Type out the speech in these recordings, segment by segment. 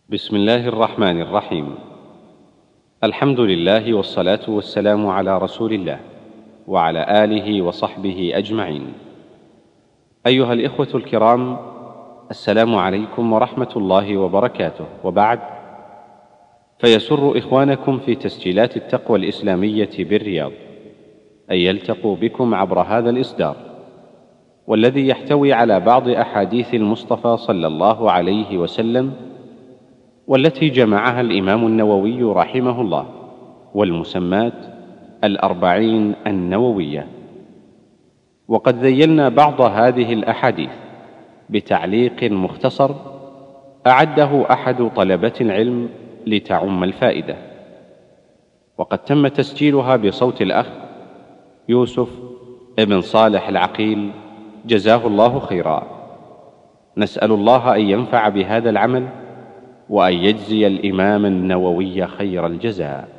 بسم الله الرحمن الرحيم. الحمد لله والصلاة والسلام على رسول الله وعلى آله وصحبه أجمعين. أيها الإخوة الكرام، السلام عليكم ورحمة الله وبركاته. وبعد، فيسر إخوانكم في تسجيلات التقوى الإسلامية بالرياض أن يلتقوا بكم عبر هذا الإصدار، والذي يحتوي على بعض أحاديث المصطفى صلى الله عليه وسلم، والتي جمعها الإمام النووي رحمه الله، والمسمات الأربعين النووية. وقد ذيلنا بعض هذه الأحاديث بتعليق مختصر أعده أحد طلبة العلم لتعم الفائدة، وقد تم تسجيلها بصوت الأخ يوسف ابن صالح العقيل، جزاه الله خيرا. نسأل الله أن ينفع بهذا العمل وأن يجزي الإمام النووي خير الجزاء.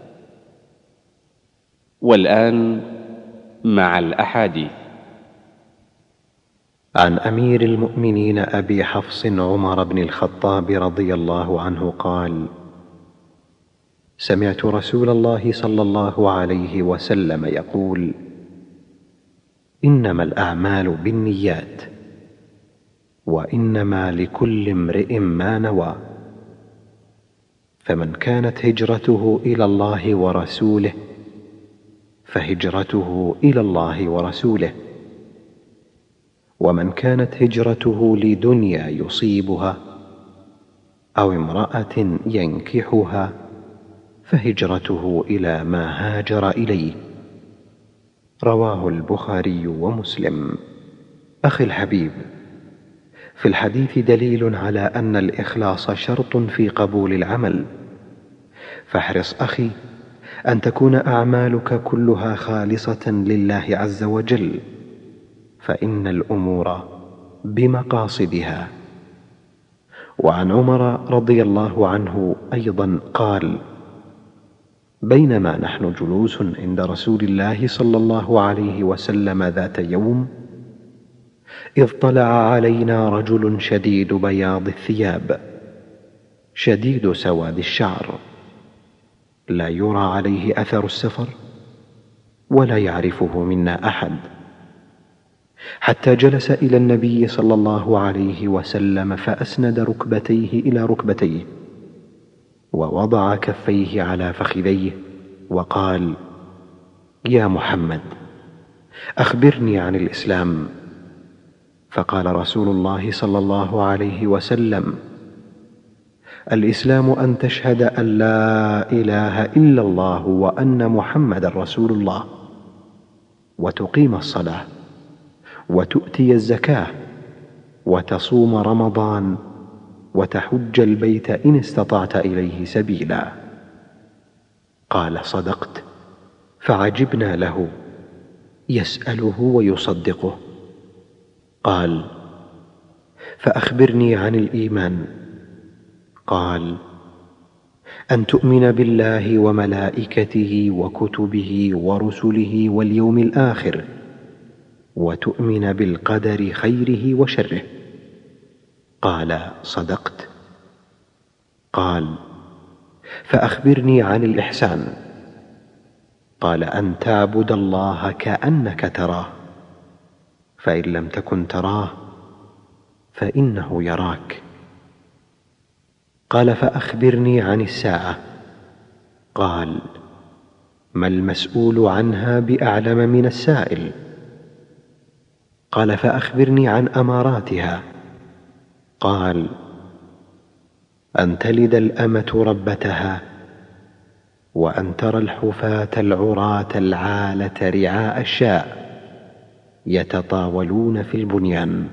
والآن مع الأحاديث. عن أمير المؤمنين أبي حفص عمر بن الخطاب رضي الله عنه قال: سمعت رسول الله صلى الله عليه وسلم يقول: إنما الأعمال بالنيات، وإنما لكل امرئ ما نوى، فمن كانت هجرته إلى الله ورسوله فهجرته إلى الله ورسوله، ومن كانت هجرته لدنيا يصيبها أو امرأة ينكحها فهجرته إلى ما هاجر إليه. رواه البخاري ومسلم. أخي الحبيب، في الحديث دليل على أن الإخلاص شرط في قبول العمل، فاحرص أخي أن تكون أعمالك كلها خالصة لله عز وجل، فإن الأمور بمقاصدها. وعن عمر رضي الله عنه أيضا قال: بينما نحن جلوس عند رسول الله صلى الله عليه وسلم ذات يوم، إذ طلع علينا رجل شديد بياض الثياب شديد سواد الشعر، لا يرى عليه أثر السفر ولا يعرفه منا أحد، حتى جلس إلى النبي صلى الله عليه وسلم فأسند ركبتيه إلى ركبتيه ووضع كفيه على فخذيه وقال: يا محمد، أخبرني عن الإسلام. فقال رسول الله صلى الله عليه وسلم: الإسلام أن تشهد أن لا إله إلا الله وأن محمد رسول الله، وتقيم الصلاة، وتؤتي الزكاة، وتصوم رمضان، وتحج البيت إن استطعت إليه سبيلا. قال: صدقت. فعجبنا له، يسأله ويصدقه. قال: فأخبرني عن الإيمان. قال: أن تؤمن بالله وملائكته وكتبه ورسله واليوم الآخر، وتؤمن بالقدر خيره وشره. قال: صدقت. قال: فأخبرني عن الإحسان. قال: أن تعبد الله كأنك تراه، فإن لم تكن تراه فإنه يراك. قال: فأخبرني عن الساعة. قال: ما المسؤول عنها بأعلم من السائل. قال: فأخبرني عن أماراتها. قال: أن تلد الأمة ربتها، وأن ترى الحفاة العراة العالة رعاء الشاء يتطاولون في البنيان.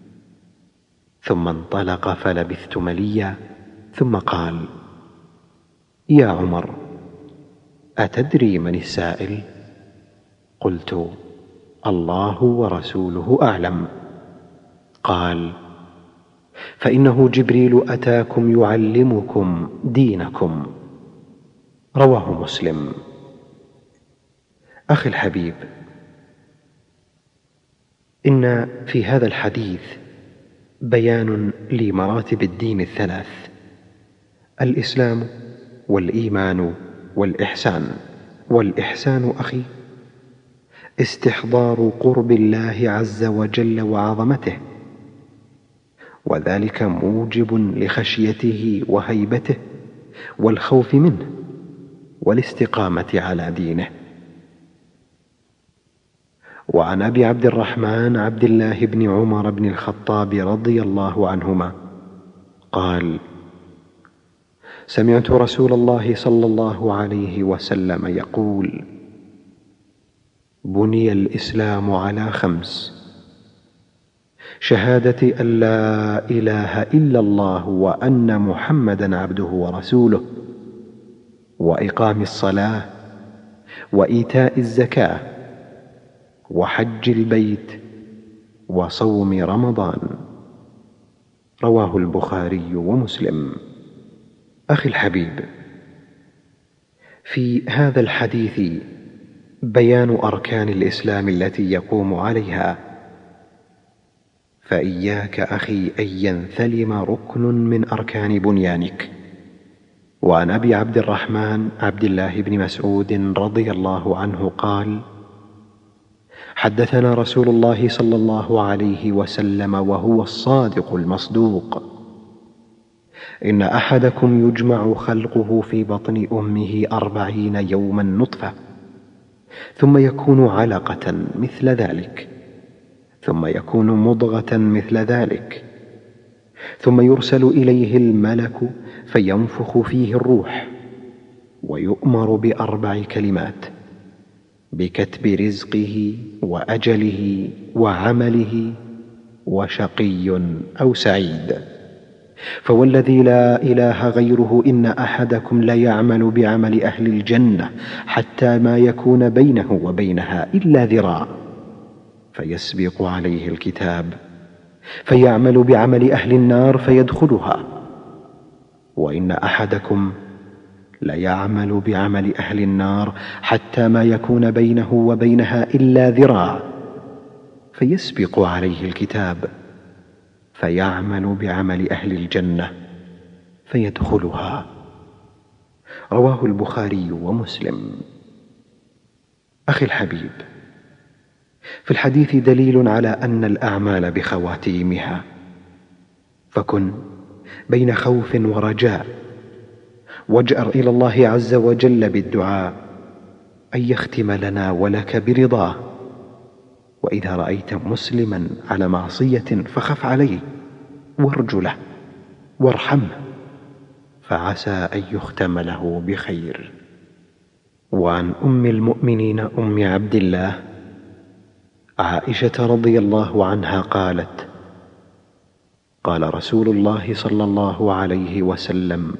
ثم انطلق فلبثت مليا، ثم قال: يا عمر، أتدري من السائل؟ قلت: الله ورسوله أعلم. قال: فإنه جبريل أتاكم يعلمكم دينكم. رواه مسلم. أخي الحبيب، إن في هذا الحديث بيان لمراتب الدين الثلاث الإسلام والإيمان والإحسان. والإحسان أخي استحضار قرب الله عز وجل وعظمته، وذلك موجب لخشيته وهيبته والخوف منه والاستقامة على دينه. وعن أبي عبد الرحمن عبد الله بن عمر بن الخطاب رضي الله عنهما قال: سمعت رسول الله صلى الله عليه وسلم يقول: بني الإسلام على 5: شهادة أن لا إله إلا الله وأن محمدا عبده ورسوله، وإقام الصلاة، وإيتاء الزكاة، وحج البيت، وصوم رمضان. رواه البخاري ومسلم. أخي الحبيب، في هذا الحديث بيان أركان الإسلام التي يقوم عليها، فإياك أخي أن ينثلم ركن من أركان بنيانك. وعن أبي عبد الرحمن عبد الله بن مسعود رضي الله عنه قال: حدثنا رسول الله صلى الله عليه وسلم وهو الصادق المصدوق: إن أحدكم يجمع خلقه في بطن أمه 40 يوما نطفة، ثم يكون علقة مثل ذلك، ثم يكون مضغة مثل ذلك، ثم يرسل إليه الملك فينفخ فيه الروح، ويؤمر ب4 كلمات: بكتب رزقه وأجله وعمله وشقي أو سعيد. فوالذي لا إله غيره إن أحدكم ليعمل بعمل أهل الجنة حتى ما يكون بينه وبينها إلا ذراع، فيسبق عليه الكتاب فيعمل بعمل أهل النار فيدخلها، وإن أحدكم ليعمل بعمل أهل النار حتى ما يكون بينه وبينها إلا ذراع، فيسبق عليه الكتاب فيعمل بعمل أهل الجنة فيدخلها. رواه البخاري ومسلم. أخي الحبيب، في الحديث دليل على أن الأعمال بخواتيمها، فكن بين خوف ورجاء، واجأر إلى الله عز وجل بالدعاء أن يختم لنا ولك برضاه. وإذا رأيت مسلما على معصية فخف عليه وارجو له وارحمه، فعسى أن يختم له بخير. وعن أم المؤمنين أم عبد الله عائشة رضي الله عنها قالت: قال رسول الله صلى الله عليه وسلم: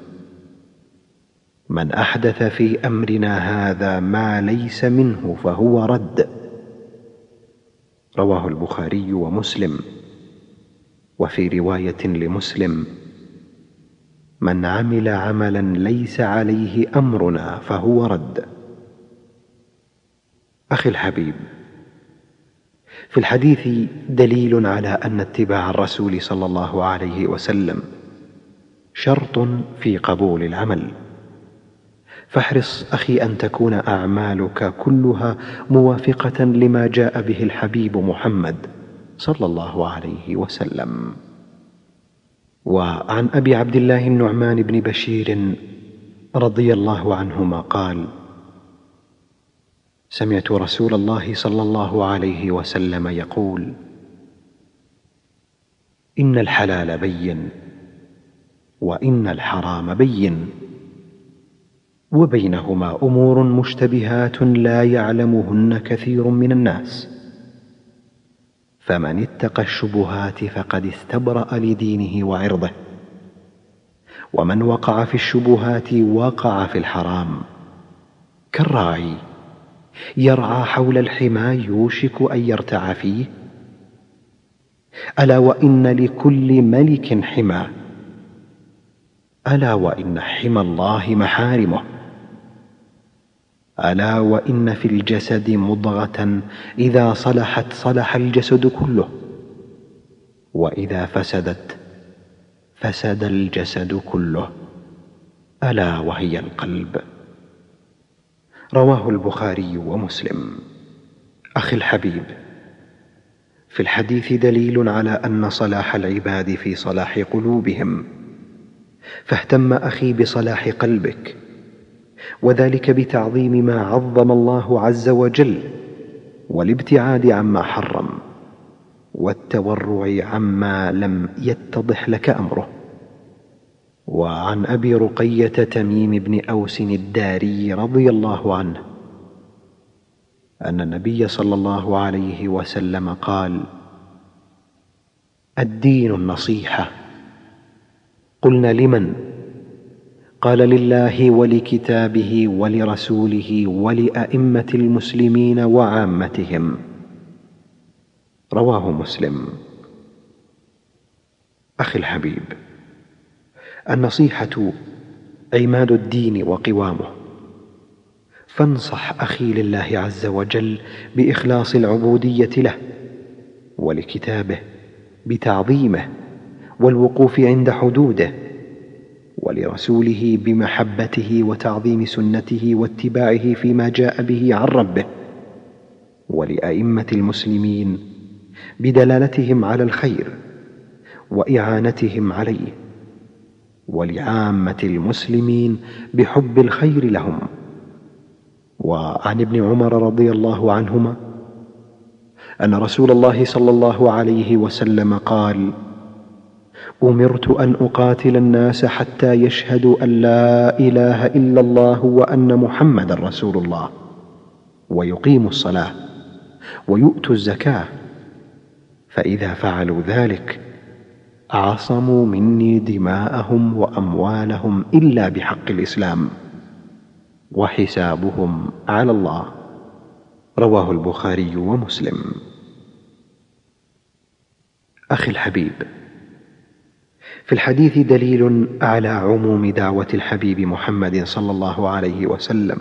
من أحدث في أمرنا هذا ما ليس منه فهو رد. رواه البخاري ومسلم. وفي رواية لمسلم: من عمل عملا ليس عليه أمرنا فهو رد. أخي الحبيب، في الحديث دليل على أن اتباع الرسول صلى الله عليه وسلم شرط في قبول العمل، فاحرص أخي أن تكون أعمالك كلها موافقة لما جاء به الحبيب محمد صلى الله عليه وسلم. وعن أبي عبد الله النعمان بن بشير رضي الله عنهما قال: سمعت رسول الله صلى الله عليه وسلم يقول: إن الحلال بين، وإن الحرام بين، وبينهما أمور مشتبهات لا يعلمهن كثير من الناس، فمن اتقى الشبهات فقد استبرأ لدينه وعرضه، ومن وقع في الشبهات وقع في الحرام، كالراعي يرعى حول الحمى يوشك أن يرتع فيه. ألا وإن لكل ملك حمى، ألا وإن حمى الله محارمه، ألا وإن في الجسد مضغة إذا صلحت صلح الجسد كله، وإذا فسدت فسد الجسد كله. ألا وهي القلب. رواه البخاري ومسلم. أخي الحبيب، في الحديث دليل على أن صلاح العباد في صلاح قلوبهم، فاهتم أخي بصلاح قلبك، وذلك بتعظيم ما عظم الله عز وجل، والابتعاد عما حرم، والتورع عما لم يتضح لك أمره. وعن أبي رقية تميم بن أوس الداري رضي الله عنه أن النبي صلى الله عليه وسلم قال: الدين النصيحة. قلنا: لمن؟ قال: لله ولكتابه ولرسوله ولأئمة المسلمين وعامتهم. رواه مسلم. أخي الحبيب، النصيحة عماد الدين وقوامه، فانصح أخي لله عز وجل بإخلاص العبودية له، ولكتابه بتعظيمه والوقوف عند حدوده، ولرسوله بمحبته وتعظيم سنته واتباعه فيما جاء به عن ربه، ولأئمة المسلمين بدلالتهم على الخير وإعانتهم عليه، ولعامة المسلمين بحب الخير لهم. وعن ابن عمر رضي الله عنهما أن رسول الله صلى الله عليه وسلم قال: أمرت أن أقاتل الناس حتى يشهدوا أن لا إله إلا الله وأن محمدا رسول الله، ويقيموا الصلاة ويؤتوا الزكاة، فإذا فعلوا ذلك عصموا مني دماءهم وأموالهم إلا بحق الإسلام، وحسابهم على الله. رواه البخاري ومسلم. أخي الحبيب، في الحديث دليل على عموم دعوة الحبيب محمد صلى الله عليه وسلم،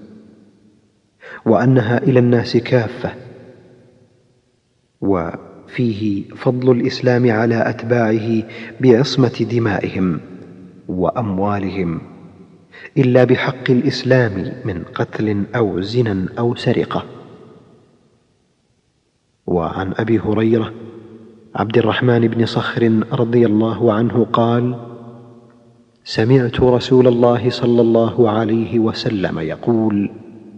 وأنها إلى الناس كافة، وفيه فضل الإسلام على أتباعه بعصمة دمائهم وأموالهم إلا بحق الإسلام من قتل أو زنا أو سرقة. وعن أبي هريرة عبد الرحمن بن صخر رضي الله عنه قال: سمعت رسول الله صلى الله عليه وسلم يقول: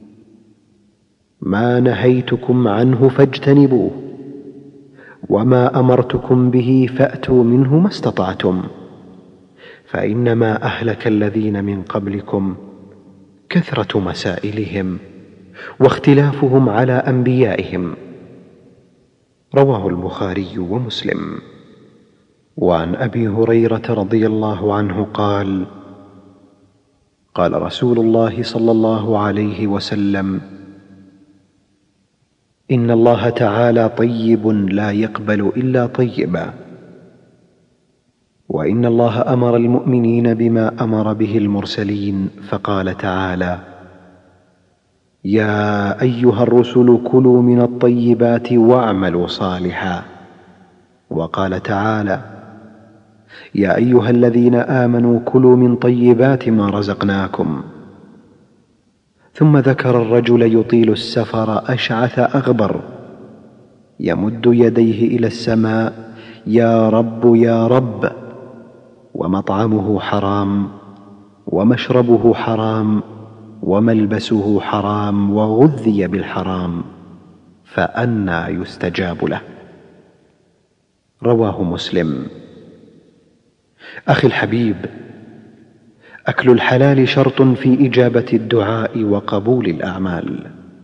ما نهيتكم عنه فاجتنبوه، وما أمرتكم به فأتوا منه ما استطعتم، فإنما أهلك الذين من قبلكم كثرة مسائلهم واختلافهم على أنبيائهم. رواه البخاري ومسلم. وعن أبي هريرة رضي الله عنه قال: قال رسول الله صلى الله عليه وسلم: إن الله تعالى طيب لا يقبل إلا طيبا، وإن الله أمر المؤمنين بما أمر به المرسلين، فقال تعالى: يا أيها الرسل كلوا من الطيبات واعملوا صالحا. وقال تعالى: يا أيها الذين آمنوا كلوا من طيبات ما رزقناكم. ثم ذكر الرجل يطيل السفر أشعث أغبر يمد يديه إلى السماء: يا رب يا رب، ومطعمه حرام ومشربه حرام وملبسه حرام وغذي بالحرام، فأنى يستجاب له. رواه مسلم. أخي الحبيب، أكل الحلال شرط في إجابة الدعاء وقبول الأعمال.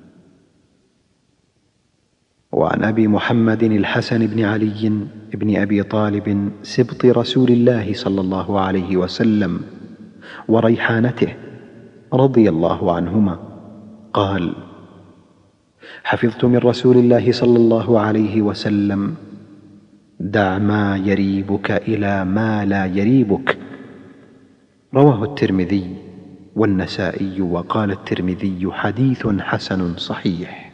وعن أبي محمد الحسن بن علي بن أبي طالب سبط رسول الله صلى الله عليه وسلم وريحانته رضي الله عنهما قال: حفظت من رسول الله صلى الله عليه وسلم: دع ما يريبك إلى ما لا يريبك. رواه الترمذي والنسائي، وقال الترمذي: حديث حسن صحيح.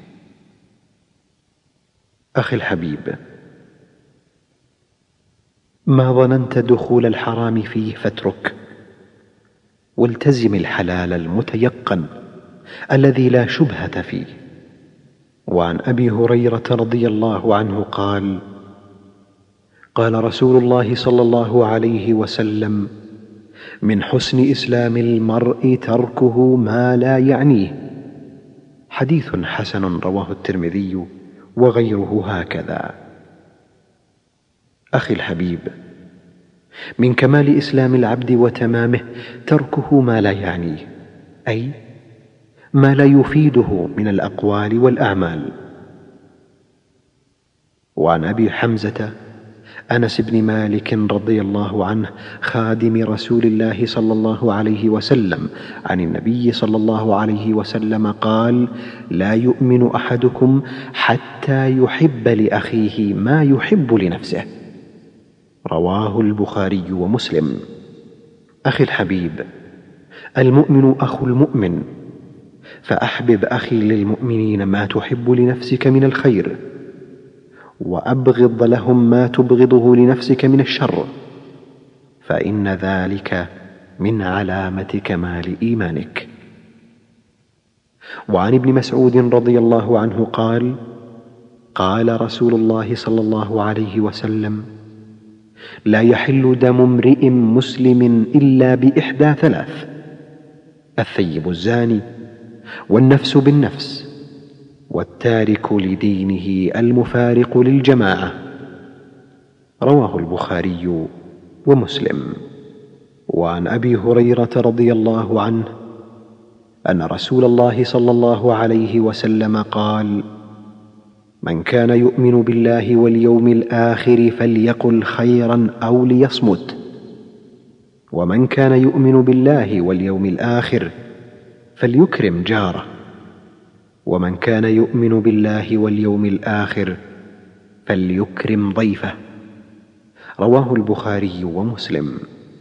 أخي الحبيب، ما ظننت دخول الحرام فيه فاترك، والتزم الحلال المتيقن الذي لا شبهة فيه. وعن أبي هريرة رضي الله عنه قال: قال رسول الله صلى الله عليه وسلم: من حسن إسلام المرء تركه ما لا يعنيه. حديث حسن رواه الترمذي وغيره هكذا. أخي الحبيب، من كمال إسلام العبد وتمامه تركه ما لا يعنيه، أي ما لا يفيده من الأقوال والأعمال. وعن أبي حمزة أنس بن مالك رضي الله عنه خادم رسول الله صلى الله عليه وسلم عن النبي صلى الله عليه وسلم قال: لا يؤمن أحدكم حتى يحب لأخيه ما يحب لنفسه. رواه البخاري ومسلم. أخي الحبيب، المؤمن أخو المؤمن، فأحبب أخي للمؤمنين ما تحب لنفسك من الخير، وأبغض لهم ما تبغضه لنفسك من الشر، فإن ذلك من علامة كمال إيمانك. وعن ابن مسعود رضي الله عنه قال: قال رسول الله صلى الله عليه وسلم: لا يحل دم امرئ مسلم إلا بإحدى ثلاث: الثيب الزاني، والنفس بالنفس، والتارك لدينه المفارق للجماعة. رواه البخاري ومسلم. وعن أبي هريرة رضي الله عنه أن رسول الله صلى الله عليه وسلم قال: من كان يؤمن بالله واليوم الآخر فليقل خيرا أو ليصمت، ومن كان يؤمن بالله واليوم الآخر فليكرم جاره، ومن كان يؤمن بالله واليوم الآخر فليكرم ضيفه. رواه البخاري ومسلم.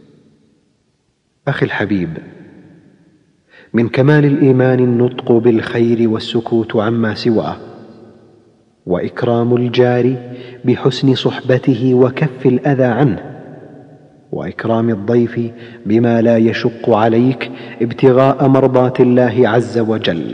أخي الحبيب، من كمال الإيمان النطق بالخير والسكوت عما سواه، وإكرام الجار بحسن صحبته وكف الأذى عنه، وإكرام الضيف بما لا يشق عليك ابتغاء مرضات الله عز وجل.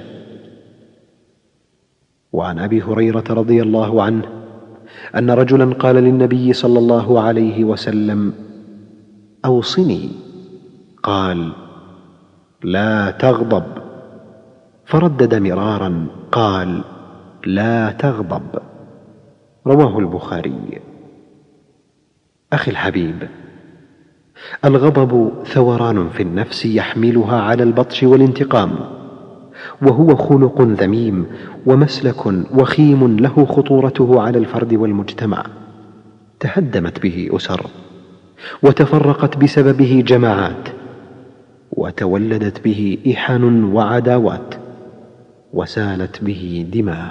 وعن أبي هريرة رضي الله عنه أن رجلا قال للنبي صلى الله عليه وسلم: أوصني. قال: لا تغضب. فردد مرارا قال: لا تغضب. رواه البخاري. أخي الحبيب، الغضب ثوران في النفس يحملها على البطش والانتقام، وهو خلق ذميم ومسلك وخيم له خطورته على الفرد والمجتمع. تهدمت به أسر، وتفرقت بسببه جماعات، وتولدت به إحن وعداوات، وسالت به دماء.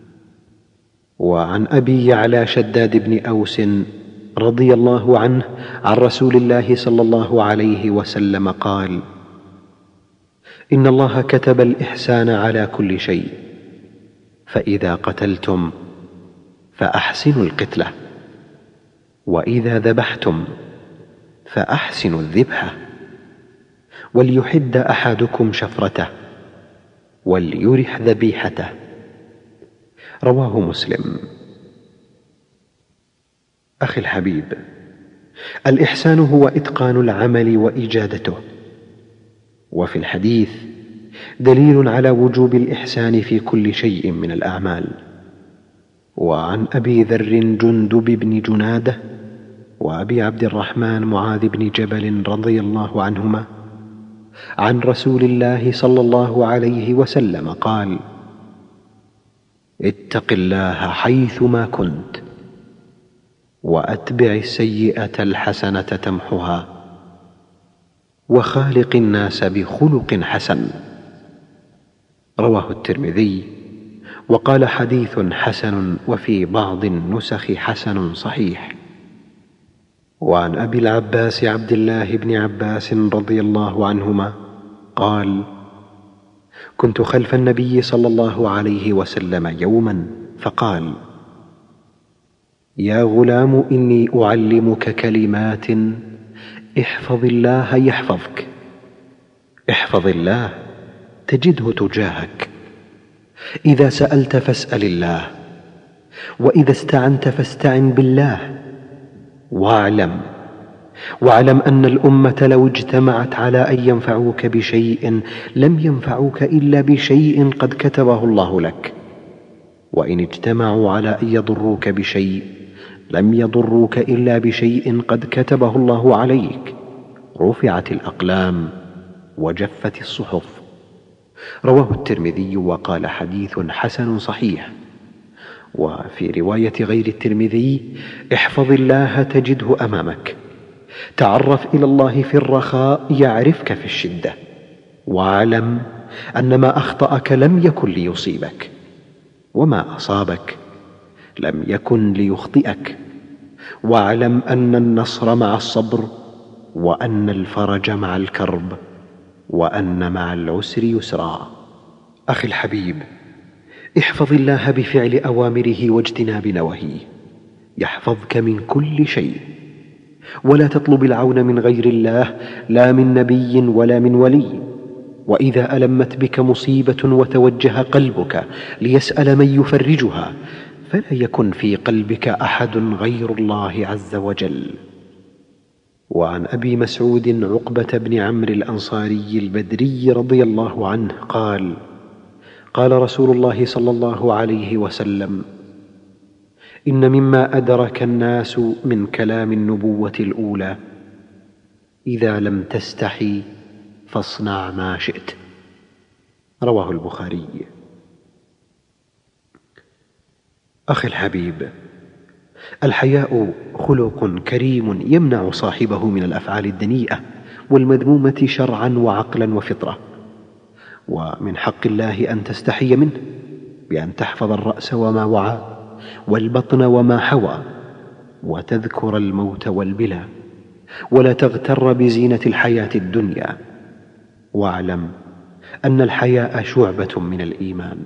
وعن أبي يعلى شداد بن أوس رضي الله عنه عن رسول الله صلى الله عليه وسلم قال: إن الله كتب الإحسان على كل شيء، فإذا قتلتم فأحسنوا القتلة، وإذا ذبحتم فأحسنوا الذبحة، وليحد أحدكم شفرته، وليرح ذبيحته. رواه مسلم. أخي الحبيب، الإحسان هو إتقان العمل وإجادته، وفي الحديث دليل على وجوب الإحسان في كل شيء من الأعمال. وعن أبي ذر جندب بن جنادة وأبي عبد الرحمن معاذ بن جبل رضي الله عنهما عن رسول الله صلى الله عليه وسلم قال: اتق الله حيثما كنت، وأتبع السيئة الحسنة تمحها، وخالق الناس بخلق حسن. رواه الترمذي وقال: حديث حسن، وفي بعض النسخ حسن صحيح. وعن أبي العباس عبد الله بن عباس رضي الله عنهما قال: كنت خلف النبي صلى الله عليه وسلم يوما فقال: يا غلام، إني أعلمك كلمات، احفظ الله يحفظك، احفظ الله تجده تجاهك. إذا سألت فاسأل الله، وإذا استعنت فاستعن بالله. واعلم أن الأمة لو اجتمعت على أن ينفعوك بشيء لم ينفعوك إلا بشيء قد كتبه الله لك، وإن اجتمعوا على أن يضروك بشيء لم يضروك إلا بشيء قد كتبه الله عليك. رفعت الأقلام وجفت الصحف. رواه الترمذي وقال حديث حسن صحيح. وفي رواية غير الترمذي: احفظ الله تجده أمامك، تعرف إلى الله في الرخاء يعرفك في الشدة، واعلم أن ما أخطأك لم يكن ليصيبك، وما أصابك لم يكن ليخطئك. واعلم أن النصر مع الصبر، وأن الفرج مع الكرب، وأن مع العسر يسرا. أخي الحبيب، احفظ الله بفعل أوامره واجتناب نواهيه، يحفظك من كل شيء. ولا تطلب العون من غير الله، لا من نبي ولا من ولي. وإذا ألمت بك مصيبة وتوجه قلبك ليسأل من يفرجها، فلا يكن في قلبك أحد غير الله عز وجل. وعن أبي مسعود عقبة بن عمرو الأنصاري البدري رضي الله عنه قال: قال رسول الله صلى الله عليه وسلم: إن مما أدرك الناس من كلام النبوة الأولى: إذا لم تستحي فاصنع ما شئت. رواه البخاري. أخي الحبيب، الحياء خلق كريم يمنع صاحبه من الأفعال الدنيئة والمذمومة شرعا وعقلا وفطرة. ومن حق الله أن تستحي منه بأن تحفظ الرأس وما وعى، والبطن وما حوى، وتذكر الموت والبلى، ولا تغتر بزينة الحياة الدنيا. واعلم أن الحياء شعبة من الإيمان.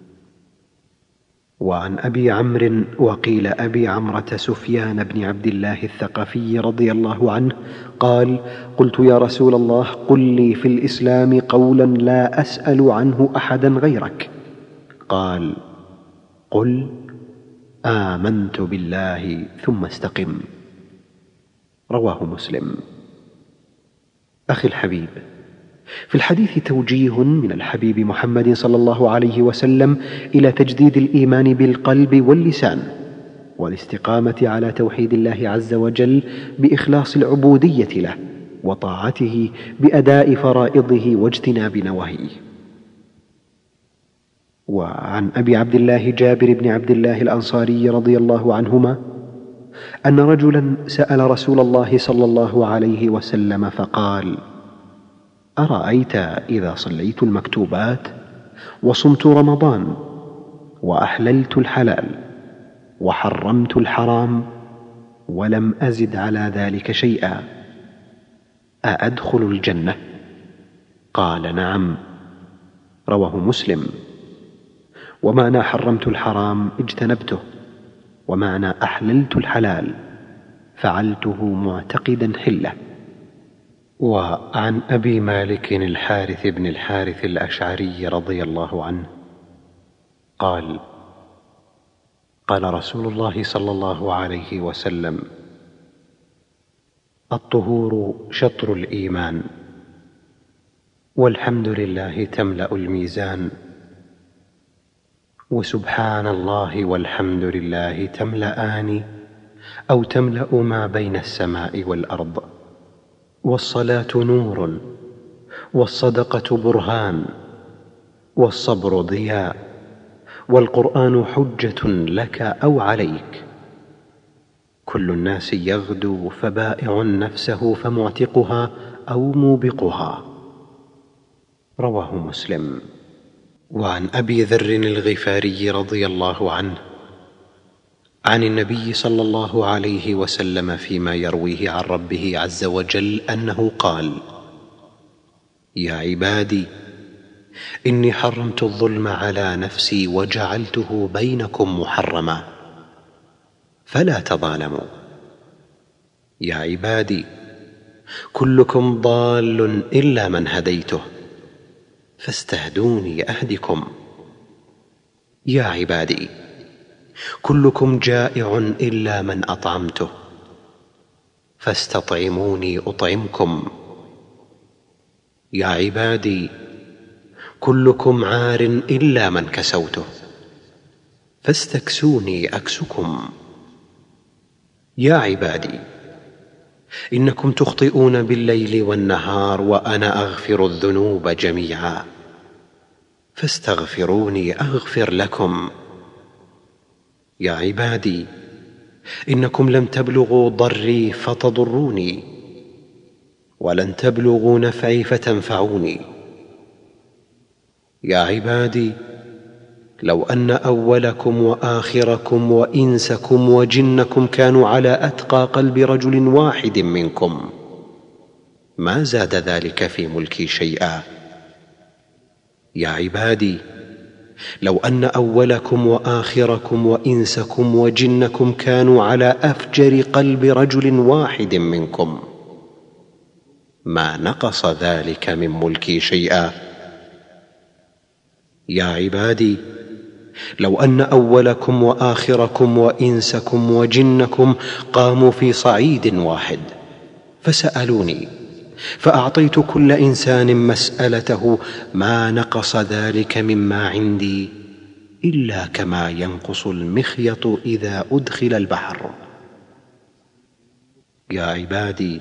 وعن أبي عمرو وقيل أبي عمرة سفيان بن عبد الله الثقفي رضي الله عنه قال: قلت يا رسول الله، قل لي في الإسلام قولا لا أسأل عنه أحدا غيرك. قال: قل آمنت بالله ثم استقم. رواه مسلم. أخي الحبيب، في الحديث توجيه من الحبيب محمد صلى الله عليه وسلم إلى تجديد الإيمان بالقلب واللسان، والاستقامة على توحيد الله عز وجل بإخلاص العبودية له وطاعته بأداء فرائضه واجتناب نواهيه. وعن أبي عبد الله جابر بن عبد الله الأنصاري رضي الله عنهما أن رجلا سأل رسول الله صلى الله عليه وسلم فقال: أرأيت إذا صليت المكتوبات وصمت رمضان وأحللت الحلال وحرمت الحرام ولم أزد على ذلك شيئا، أأدخل الجنة؟ قال: نعم. رواه مسلم. ومعنى حرمت الحرام اجتنبته، ومعنى أحللت الحلال فعلته معتقدا حله. وعن أبي مالك الحارث بن الحارث الأشعري رضي الله عنه قال: قال رسول الله صلى الله عليه وسلم: الطهور شطر الإيمان، والحمد لله تملأ الميزان، وسبحان الله والحمد لله تملأان أو تملأ ما بين السماء والأرض، والصلاة نور، والصدقة برهان، والصبر ضياء، والقرآن حجة لك أو عليك. كل الناس يغدو فبائع نفسه فمعتقها أو موبقها. رواه مسلم. وعن أبي ذر الغفاري رضي الله عنه عن النبي صلى الله عليه وسلم فيما يرويه عن ربه عز وجل أنه قال: يا عبادي، إني حرمت الظلم على نفسي وجعلته بينكم محرما فلا تظالموا. يا عبادي، كلكم ضال إلا من هديته، فاستهدوني أهدكم. يا عبادي، كلكم جائع إلا من أطعمته، فاستطعموني أطعمكم. يا عبادي، كلكم عار إلا من كسوته، فاستكسوني أكسكم. يا عبادي، إنكم تخطئون بالليل والنهار وأنا أغفر الذنوب جميعا، فاستغفروني أغفر لكم. يا عبادي، إنكم لم تبلغوا ضري فتضروني، ولن تبلغوا نفعي فتنفعوني. يا عبادي، لو أن أولكم وآخركم وإنسكم وجنكم كانوا على أتقى قلب رجل واحد منكم ما زاد ذلك في ملكي شيئا. يا عبادي، لو أن أولكم وآخركم وإنسكم وجنكم كانوا على أفجر قلب رجل واحد منكم ما نقص ذلك من ملكي شيئا. يا عبادي، لو أن أولكم وآخركم وإنسكم وجنكم قاموا في صعيد واحد فسألوني فأعطيت كل إنسان مسألته ما نقص ذلك مما عندي إلا كما ينقص المخيط إذا أدخل البحر. يا عبادي،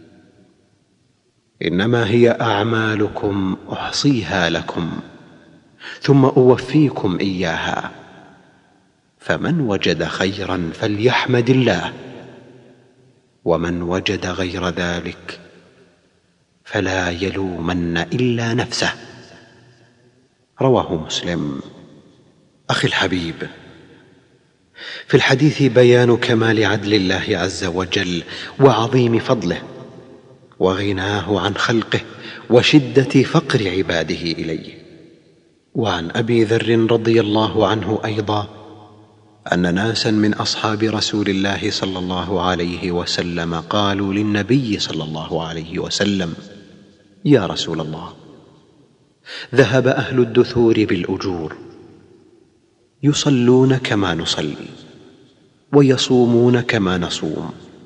إنما هي أعمالكم أحصيها لكم ثم أوفيكم إياها، فمن وجد خيرا فليحمد الله، ومن وجد غير ذلك فلا يلومن إلا نفسه. رواه مسلم. أخي الحبيب، في الحديث بيان كمال عدل الله عز وجل وعظيم فضله وغناه عن خلقه وشدة فقر عباده إليه. وعن أبي ذر رضي الله عنه أيضا أن ناسا من أصحاب رسول الله صلى الله عليه وسلم قالوا للنبي صلى الله عليه وسلم: يا رسول الله، ذهب أهل الدثور بالأجور، يصلون كما نصلي ويصومون كما نصوم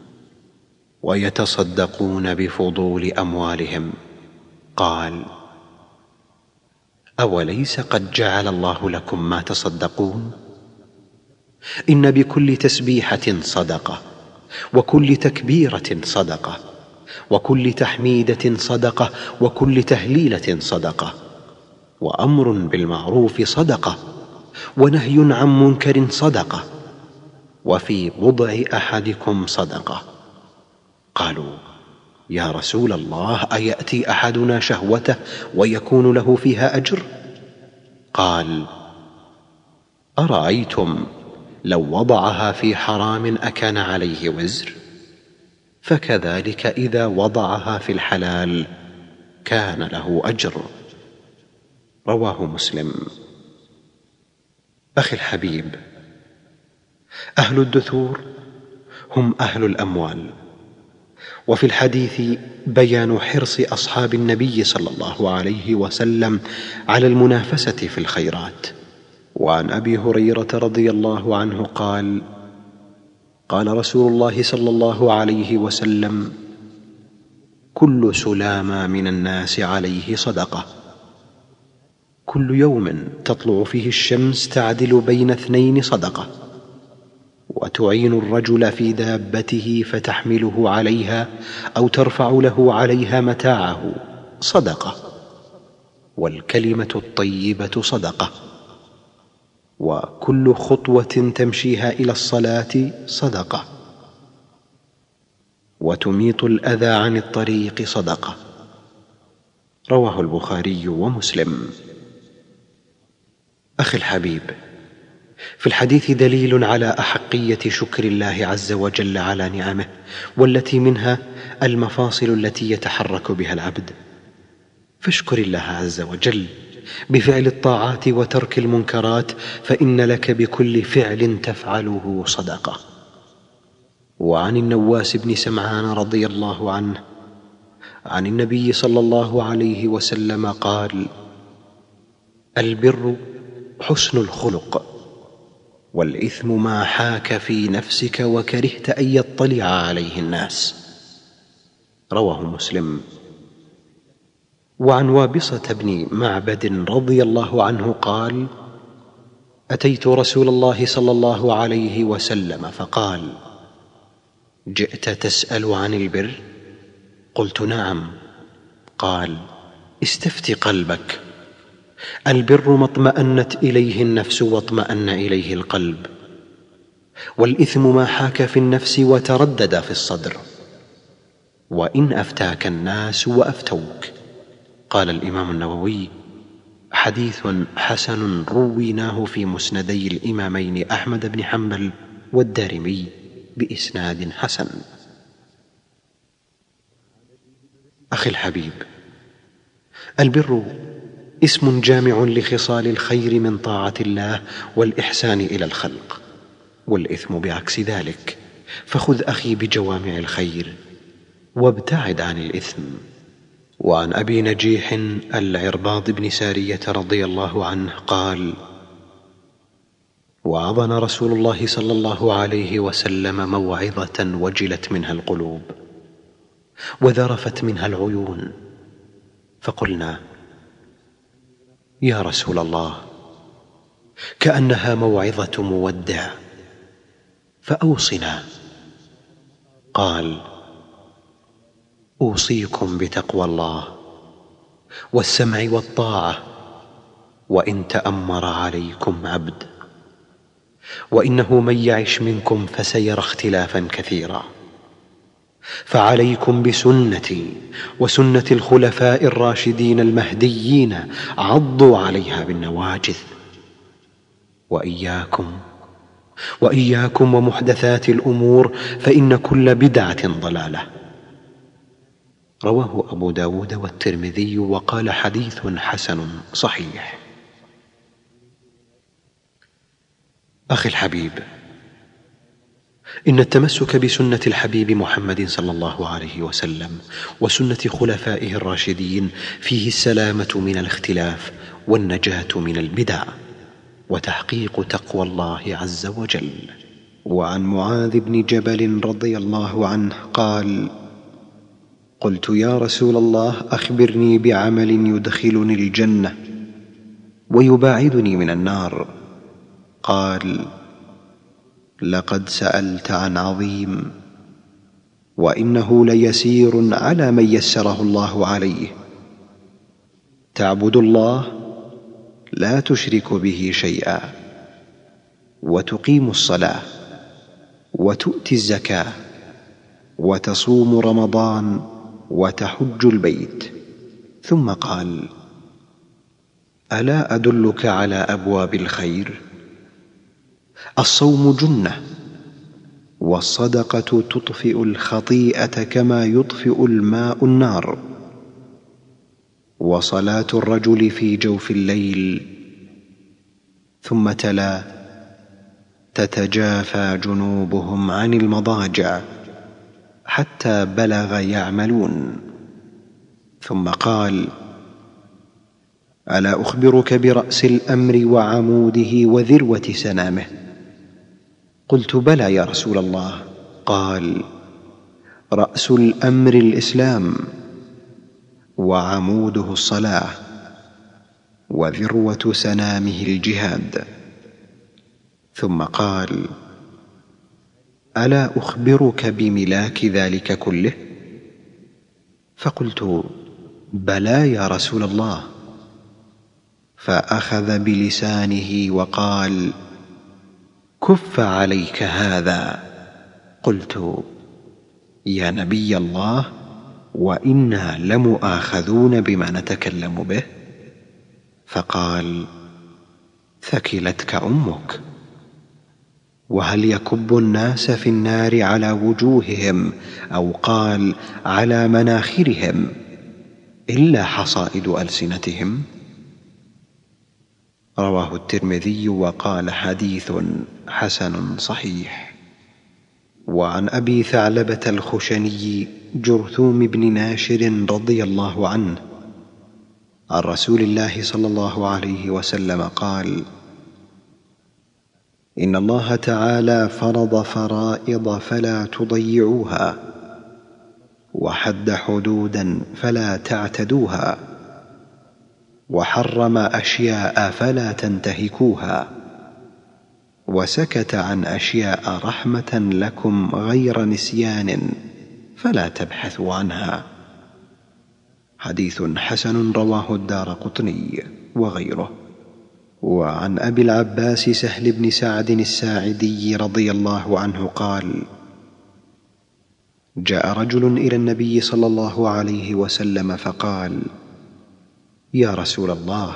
ويتصدقون بفضول أموالهم. قال: أوليس قد جعل الله لكم ما تصدقون؟ إن بكل تسبيحة صدقة، وكل تكبيرة صدقة، وكل تحميدة صدقة، وكل تهليلة صدقة، وأمر بالمعروف صدقة، ونهي عن منكر صدقة، وفي بضع أحدكم صدقة. قالوا: يا رسول الله، أيأتي أحدنا شهوته ويكون له فيها أجر؟ قال: أرأيتم لو وضعها في حرام أكان عليه وزر؟ فكذلك إذا وضعها في الحلال كان له أجر. رواه مسلم. أخي الحبيب، أهل الدثور هم أهل الأموال. وفي الحديث بيان حرص أصحاب النبي صلى الله عليه وسلم على المنافسة في الخيرات. وعن أبي هريرة رضي الله عنه قال: قال رسول الله صلى الله عليه وسلم: كل سلامة من الناس عليه صدقة، كل يوم تطلع فيه الشمس تعدل بين اثنين صدقة، وتعين الرجل في دابته فتحمله عليها أو ترفع له عليها متاعه صدقة، والكلمة الطيبة صدقة، وكل خطوة تمشيها إلى الصلاة صدقة، وتميط الأذى عن الطريق صدقة. رواه البخاري ومسلم. أخي الحبيب، في الحديث دليل على أحقية شكر الله عز وجل على نعمه، والتي منها المفاصل التي يتحرك بها العبد. فاشكر الله عز وجل بفعل الطاعات وترك المنكرات، فإن لك بكل فعل تفعله صدقة. وعن النواس بن سمعان رضي الله عنه عن النبي صلى الله عليه وسلم قال: البر حسن الخلق، والإثم ما حاك في نفسك وكرهت أن يطلع عليه الناس. رواه مسلم. وعن وابصة بن معبد رضي الله عنه قال: أتيت رسول الله صلى الله عليه وسلم فقال: جئت تسأل عن البر؟ قلت: نعم. قال: استفت قلبك. البر ما اطمأنت إليه النفس واطمأن إليه القلب، والإثم ما حاك في النفس وتردد في الصدر، وإن أفتاك الناس وأفتوك. قال الإمام النووي: حديث حسن رويناه في مسندي الإمامين أحمد بن حنبل والدارمي بإسناد حسن. أخي الحبيب، البر اسم جامع لخصال الخير من طاعة الله والإحسان إلى الخلق، والإثم بعكس ذلك، فخذ أخي بجوامع الخير وابتعد عن الإثم. وعن أبي نجيح العرباض بن سارية رضي الله عنه قال: وعظنا رسول الله صلى الله عليه وسلم موعظة وجلت منها القلوب وذرفت منها العيون، فقلنا: يا رسول الله، كأنها موعظة مودع، فأوصنا. قال: أوصيكم بتقوى الله والسمع والطاعة وإن تأمر عليكم عبد، وإنه من يعش منكم فسيرى اختلافا كثيرا، فعليكم بسنتي وسنة الخلفاء الراشدين المهديين، عضوا عليها بالنواجذ، وإياكم ومحدثات الأمور، فإن كل بدعة ضلالة. رواه أبو داود والترمذي وقال: حديث حسن صحيح. أخي الحبيب، إن التمسك بسنة الحبيب محمد صلى الله عليه وسلم وسنة خلفائه الراشدين فيه السلامة من الاختلاف والنجاة من البدع وتحقيق تقوى الله عز وجل. وعن معاذ بن جبل رضي الله عنه قال: قلت: يا رسول الله، أخبرني بعمل يدخلني الجنة ويباعدني من النار. قال: لقد سألت عن عظيم، وإنه ليسير على من يسره الله عليه. تعبد الله لا تشرك به شيئا، وتقيم الصلاة، وتؤتي الزكاة، وتصوم رمضان، وتحج البيت. ثم قال: ألا أدلك على أبواب الخير؟ الصوم جنة، والصدقة تطفئ الخطيئة كما يطفئ الماء النار، وصلاة الرجل في جوف الليل. ثم تلا: تتجافى جنوبهم عن المضاجع حتى بلغ يعملون. ثم قال: ألا أخبرك برأس الأمر وعموده وذروة سنامه؟ قلت: بلى يا رسول الله. قال: رأس الأمر الإسلام، وعموده الصلاة، وذروة سنامه الجهاد. ثم قال: ألا أخبرك بملاك ذلك كله؟ فقلت: بلى يا رسول الله. فأخذ بلسانه وقال: كف عليك هذا. قلت: يا نبي الله، وإنا لمؤاخذون بما نتكلم به. فقال: ثكلتك أمك. وهل يكب الناس في النار على وجوههم، أو قال على مناخرهم، إلا حصائد ألسنتهم؟ رواه الترمذي وقال: حديث حسن صحيح. وعن أبي ثعلبة الخشني جرثوم بن ناشر رضي الله عنه عن رسول الله صلى الله عليه وسلم قال: إن الله تعالى فرض فرائض فلا تضيعوها، وحد حدودا فلا تعتدوها، وحرم أشياء فلا تنتهكوها، وسكت عن أشياء رحمة لكم غير نسيان فلا تبحثوا عنها. حديث حسن رواه الدارقطني وغيره. وعن أبي العباس سهل بن سعد الساعدي رضي الله عنه قال: جاء رجل إلى النبي صلى الله عليه وسلم فقال: يا رسول الله،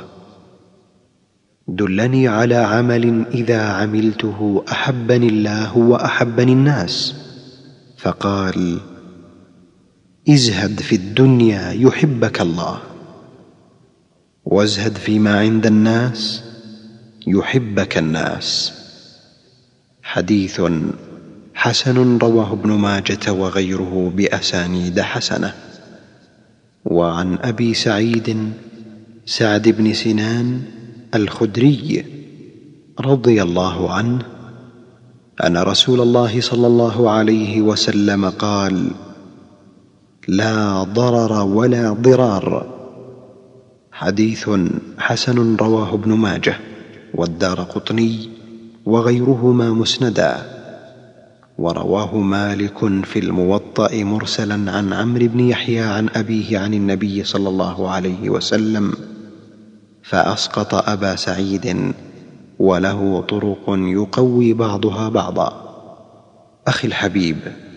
دلني على عمل إذا عملته أحبني الله وأحبني الناس. فقال: ازهد في الدنيا يحبك الله، وازهد فيما عند الناس يحبك الناس. حديث حسن رواه ابن ماجة وغيره بأسانيد حسنة. وعن أبي سعيد سعد بن سنان الخدري رضي الله عنه أن رسول الله صلى الله عليه وسلم قال: لا ضرر ولا ضرار. حديث حسن رواه ابن ماجه والدارقطني وغيرهما مسندا. ورواه مالك في الموطأ مرسلا عن عمرو بن يحيى عن أبيه عن النبي صلى الله عليه وسلم، فأسقط أبا سعيد، وله طرق يقوي بعضها بعضا. أخي الحبيب،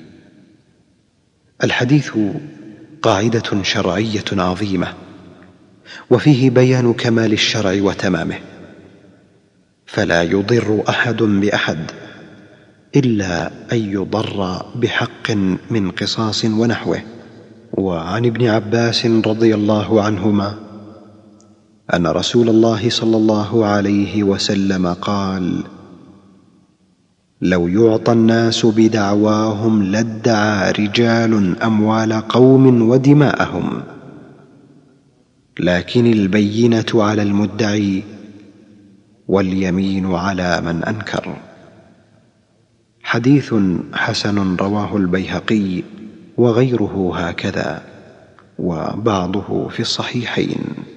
الحديث قاعدة شرعية عظيمة، وفيه بيان كمال الشرع وتمامه، فلا يضر أحد بأحد إلا أن يضر بحق من قصاص ونحوه. وعن ابن عباس رضي الله عنهما أن رسول الله صلى الله عليه وسلم قال: لو يعطى الناس بدعواهم لادعى رجال أموال قوم ودماءهم، لكن البينة على المدعي واليمين على من أنكر. حديث حسن رواه البيهقي وغيره هكذا، وبعضه في الصحيحين.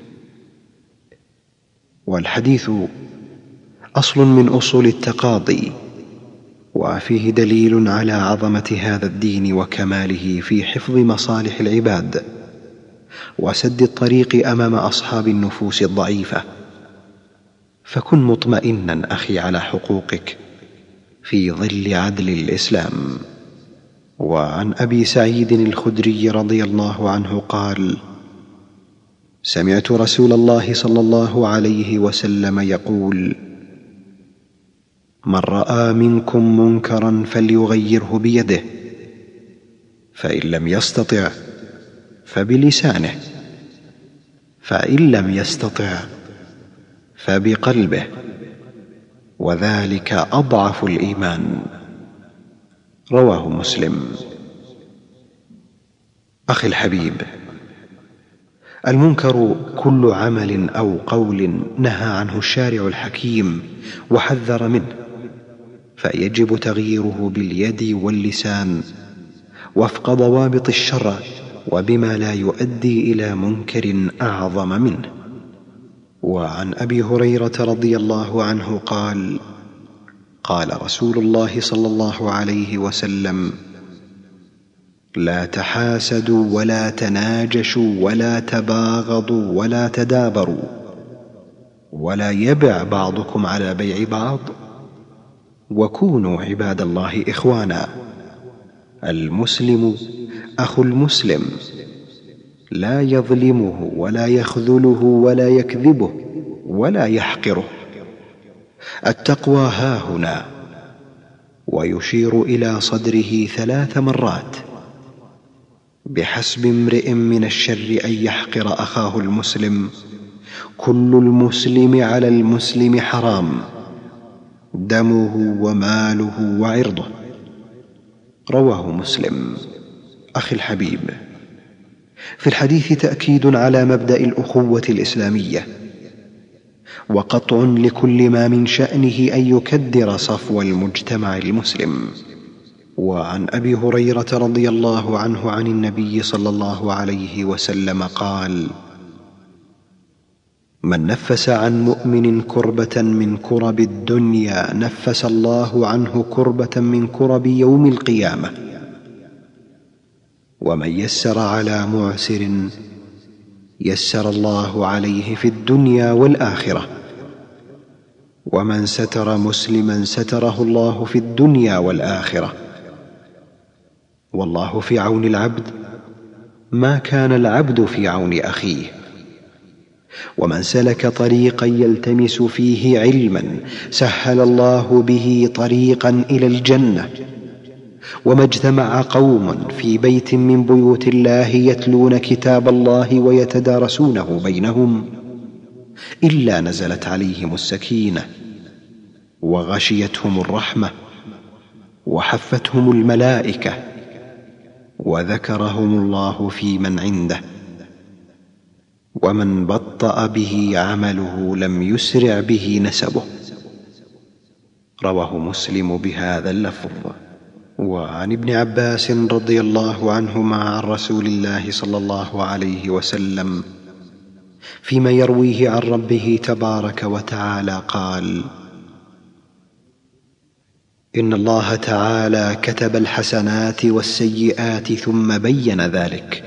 والحديث أصل من أصول التقاضي، وفيه دليل على عظمة هذا الدين وكماله في حفظ مصالح العباد وسد الطريق أمام أصحاب النفوس الضعيفة. فكن مطمئنا أخي على حقوقك في ظل عدل الإسلام. وعن أبي سعيد الخدري رضي الله عنه قال: سمعت رسول الله صلى الله عليه وسلم يقول: من رأى منكم منكرا فليغيره بيده، فإن لم يستطع فبلسانه، فإن لم يستطع فبقلبه، وذلك أضعف الإيمان. رواه مسلم. أخي الحبيب، المنكر كل عمل أو قول نهى عنه الشارع الحكيم وحذر منه، فيجب تغييره باليد واللسان وفق ضوابط الشرع وبما لا يؤدي إلى منكر أعظم منه. وعن أبي هريرة رضي الله عنه قال: قال رسول الله صلى الله عليه وسلم: لا تحاسدوا ولا تناجشوا ولا تباغضوا ولا تدابروا، ولا يبع بعضكم على بيع بعض، وكونوا عباد الله إخوانا. المسلم أخو المسلم، لا يظلمه ولا يخذله ولا يكذبه ولا يحقره. التقوى هاهنا، ويشير إلى صدره 3 مرات. بحسب امرئ من الشر أن يحقر أخاه المسلم، كل المسلم على المسلم حرام، دمه وماله وعرضه. رواه مسلم. أخي الحبيب، في الحديث تأكيد على مبدأ الأخوة الإسلامية، وقطع لكل ما من شأنه أن يكدر صفو المجتمع المسلم. وعن أبي هريرة رضي الله عنه عن النبي صلى الله عليه وسلم قال: من نفس عن مؤمن كربة من كرب الدنيا نفس الله عنه كربة من كرب يوم القيامة. ومن يسر على معسر يسر الله عليه في الدنيا والآخرة. ومن ستر مسلما ستره الله في الدنيا والآخرة. والله في عون العبد ما كان العبد في عون أخيه. ومن سلك طريقا يلتمس فيه علما سهل الله به طريقا إلى الجنة. وما اجتمع قوم في بيت من بيوت الله يتلون كتاب الله ويتدارسونه بينهم إلا نزلت عليهم السكينة وغشيتهم الرحمة وحفتهم الملائكة وذكرهم الله في من عنده. ومن بطأ به عمله لم يسرع به نسبه. رواه مسلم بهذا اللفظ. وعن ابن عباس رضي الله عنهما عن رسول الله صلى الله عليه وسلم فيما يرويه عن ربه تبارك وتعالى قال: إن الله تعالى كتب الحسنات والسيئات ثم بين ذلك،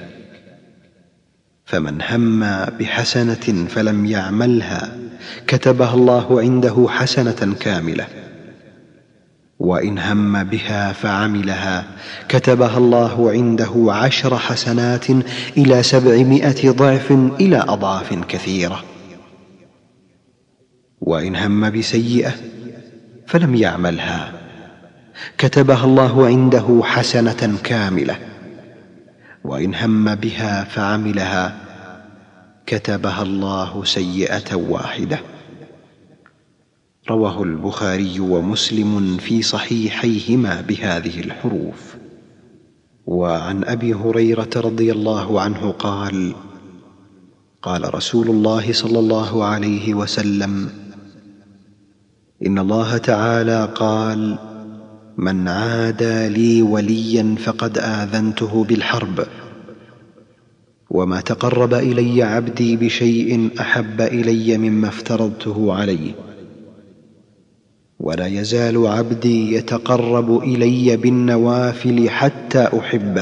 فمن هم بحسنة فلم يعملها كتبها الله عنده حسنة كاملة، وإن هم بها فعملها كتبها الله عنده 10 حسنات إلى 700 ضعف إلى أضعاف كثيرة. وإن هم بسيئة فلم يعملها كتبها الله عنده حسنة كاملة، وإن هم بها فعملها كتبها الله سيئة واحدة. رواه البخاري ومسلم في صحيحيهما بهذه الحروف. وعن أبي هريرة رضي الله عنه قال: قال رسول الله صلى الله عليه وسلم: إن الله تعالى قال: من عادى لي وليا فقد آذنته بالحرب. وما تقرب إلي عبدي بشيء أحب إلي مما افترضته عليه، ولا يزال عبدي يتقرب إلي بالنوافل حتى أحبه،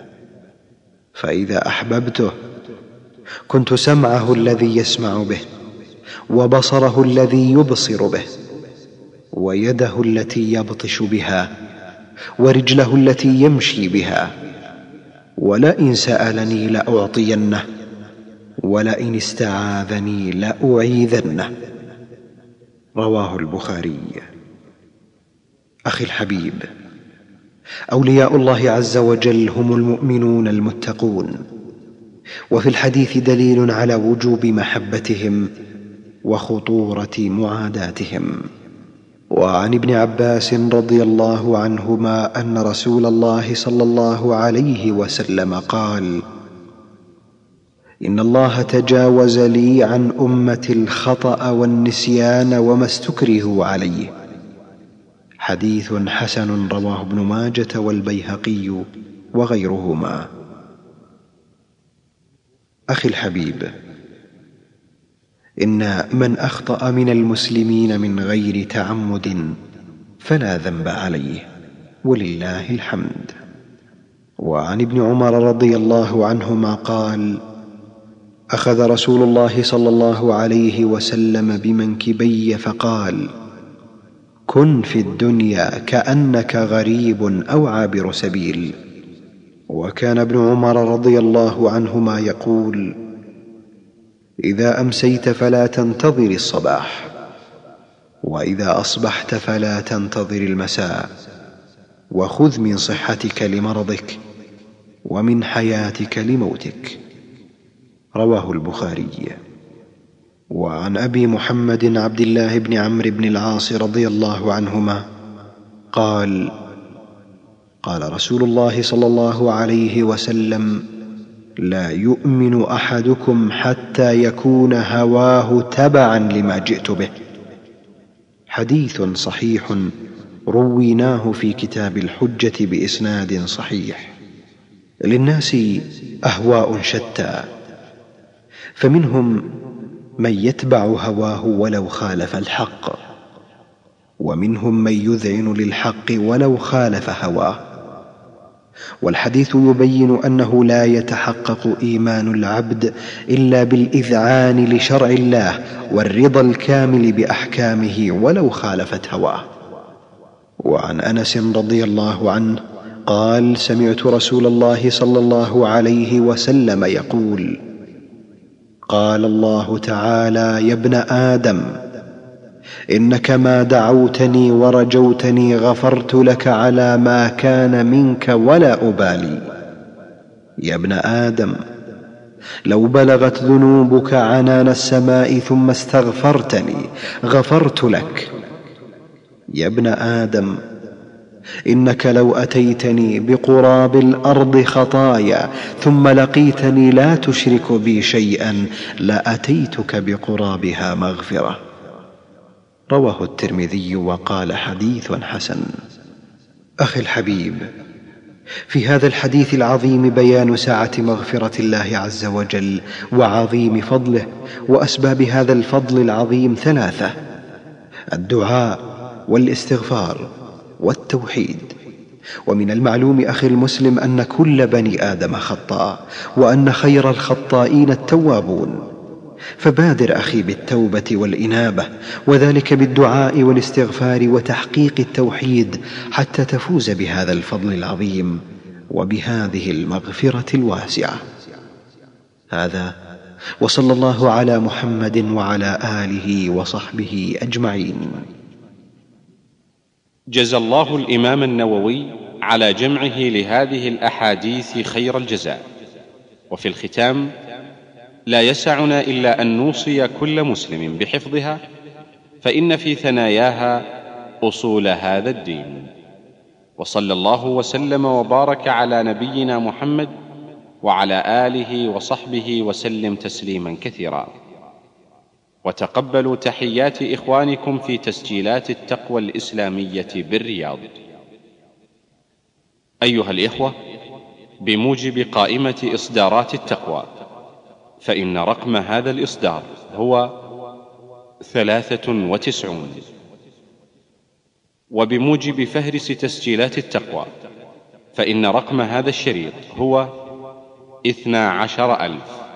فإذا أحببته كنت سمعه الذي يسمع به، وبصره الذي يبصر به، ويده التي يبطش بها، ورجله التي يمشي بها. ولئن سألني لأعطينه، ولئن استعاذني لأعيذنه. رواه البخاري. أخي الحبيب، أولياء الله عز وجل هم المؤمنون المتقون، وفي الحديث دليل على وجوب محبتهم وخطورة معاداتهم. وعن ابن عباس رضي الله عنهما أن رسول الله صلى الله عليه وسلم قال: إن الله تجاوز لي عن أمتي الخطأ والنسيان وما استكرهوا عليه. حديث حسن رواه ابن ماجة والبيهقي وغيرهما. أخي الحبيب، إن من أخطأ من المسلمين من غير تعمد فلا ذنب عليه، ولله الحمد. وعن ابن عمر رضي الله عنهما قال: أخذ رسول الله صلى الله عليه وسلم بمنكبي فقال: كن في الدنيا كأنك غريب أو عابر سبيل. وكان ابن عمر رضي الله عنهما يقول: إذا أمسيت فلا تنتظر الصباح، وإذا أصبحت فلا تنتظر المساء، وخذ من صحتك لمرضك ومن حياتك لموتك. رواه البخاري. وعن أبي محمد عبد الله بن عمرو بن العاص رضي الله عنهما قال: قال رسول الله صلى الله عليه وسلم: لا يؤمن أحدكم حتى يكون هواه تبعا لما جئت به. حديث صحيح رويناه في كتاب الحجة بإسناد صحيح. للناس أهواء شتى، فمنهم من يتبع هواه ولو خالف الحق، ومنهم من يذعن للحق ولو خالف هواه. والحديث يبين أنه لا يتحقق إيمان العبد إلا بالإذعان لشرع الله والرضا الكامل بأحكامه ولو خالفت هواه. وعن أنس رضي الله عنه قال: سمعت رسول الله صلى الله عليه وسلم يقول: قال الله تعالى: يا ابن آدم، إنك ما دعوتني ورجوتني غفرت لك على ما كان منك ولا أبالي. يا ابن آدم، لو بلغت ذنوبك عنان السماء ثم استغفرتني غفرت لك. يا ابن آدم، إنك لو أتيتني بقراب الأرض خطايا ثم لقيتني لا تشرك بي شيئا لأتيتك بقرابها مغفرة. رواه الترمذي وقال: حديث حسن. أخي الحبيب، في هذا الحديث العظيم بيان سعة مغفرة الله عز وجل وعظيم فضله، وأسباب هذا الفضل العظيم ثلاثة: الدعاء والاستغفار والتوحيد. ومن المعلوم أخي المسلم أن كل بني آدم خطاء، وأن خير الخطائين التوابون. فبادر أخي بالتوبة والإنابة، وذلك بالدعاء والاستغفار وتحقيق التوحيد، حتى تفوز بهذا الفضل العظيم وبهذه المغفرة الواسعة. هذا، وصلى الله على محمد وعلى آله وصحبه أجمعين. جزى الله الإمام النووي على جمعه لهذه الأحاديث خير الجزاء. وفي الختام، لا يسعنا إلا أن نوصي كل مسلم بحفظها، فإن في ثناياها أصول هذا الدين. وصلى الله وسلم وبارك على نبينا محمد وعلى آله وصحبه وسلم تسليما كثيرا. وتقبلوا تحيات إخوانكم في تسجيلات التقوى الإسلامية بالرياض. أيها الإخوة، بموجب قائمة إصدارات التقوى، فإن رقم هذا الإصدار هو 93، وبموجب فهرس تسجيلات التقوى، فإن رقم هذا الشريط هو 12,000.